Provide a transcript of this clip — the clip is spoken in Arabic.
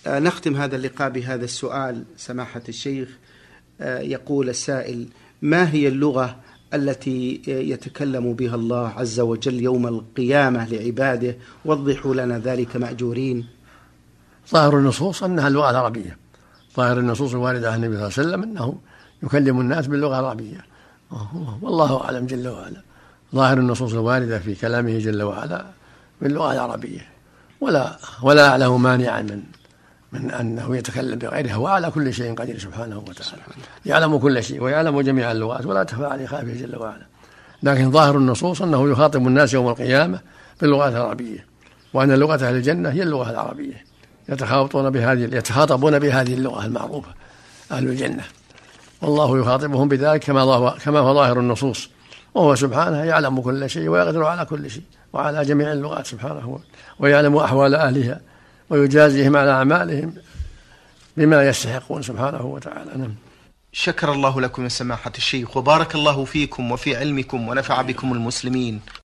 نختم هذا اللقاء بهذا السؤال سماحة الشيخ. يقول السائل: ما هي اللغة التي يتكلم بها الله عز وجل يوم القيامة لعباده؟ وضحوا لنا ذلك مأجورين. ظاهر النصوص أنها اللغة العربية، ظاهر النصوص الواردة عن النبي صلى الله عليه وسلم أنه يكلم الناس باللغة العربية، والله أعلم جل وعلا. ظاهر النصوص الواردة في كلامه جل وعلا باللغة العربية، ولا أعلم مانعا من أنه يتكلم بغيرها، وعلى كل شيء قدير سبحانه وتعالى، يعلم كل شيء ويعلم جميع اللغات ولا تخفى عليه خافية جل وعلا. لكن ظاهر النصوص أنه يخاطب الناس يوم القيامة باللغة العربية، وأن لغة أهل الجنة هي اللغة العربية، يتخاطبون بهذه اللغة المعروفة أهل الجنة، والله يخاطبهم بذلك كما هو ظاهر النصوص، وهو سبحانه يعلم كل شيء ويقدر على كل شيء وعلى جميع اللغات سبحانه، ويعلم أحوال أهلها ويجازيهم على أعمالهم بما يستحقون سبحانه وتعالى. شكر الله لكم يا سماحة الشيخ، وبارك الله فيكم وفي علمكم ونفع بكم المسلمين.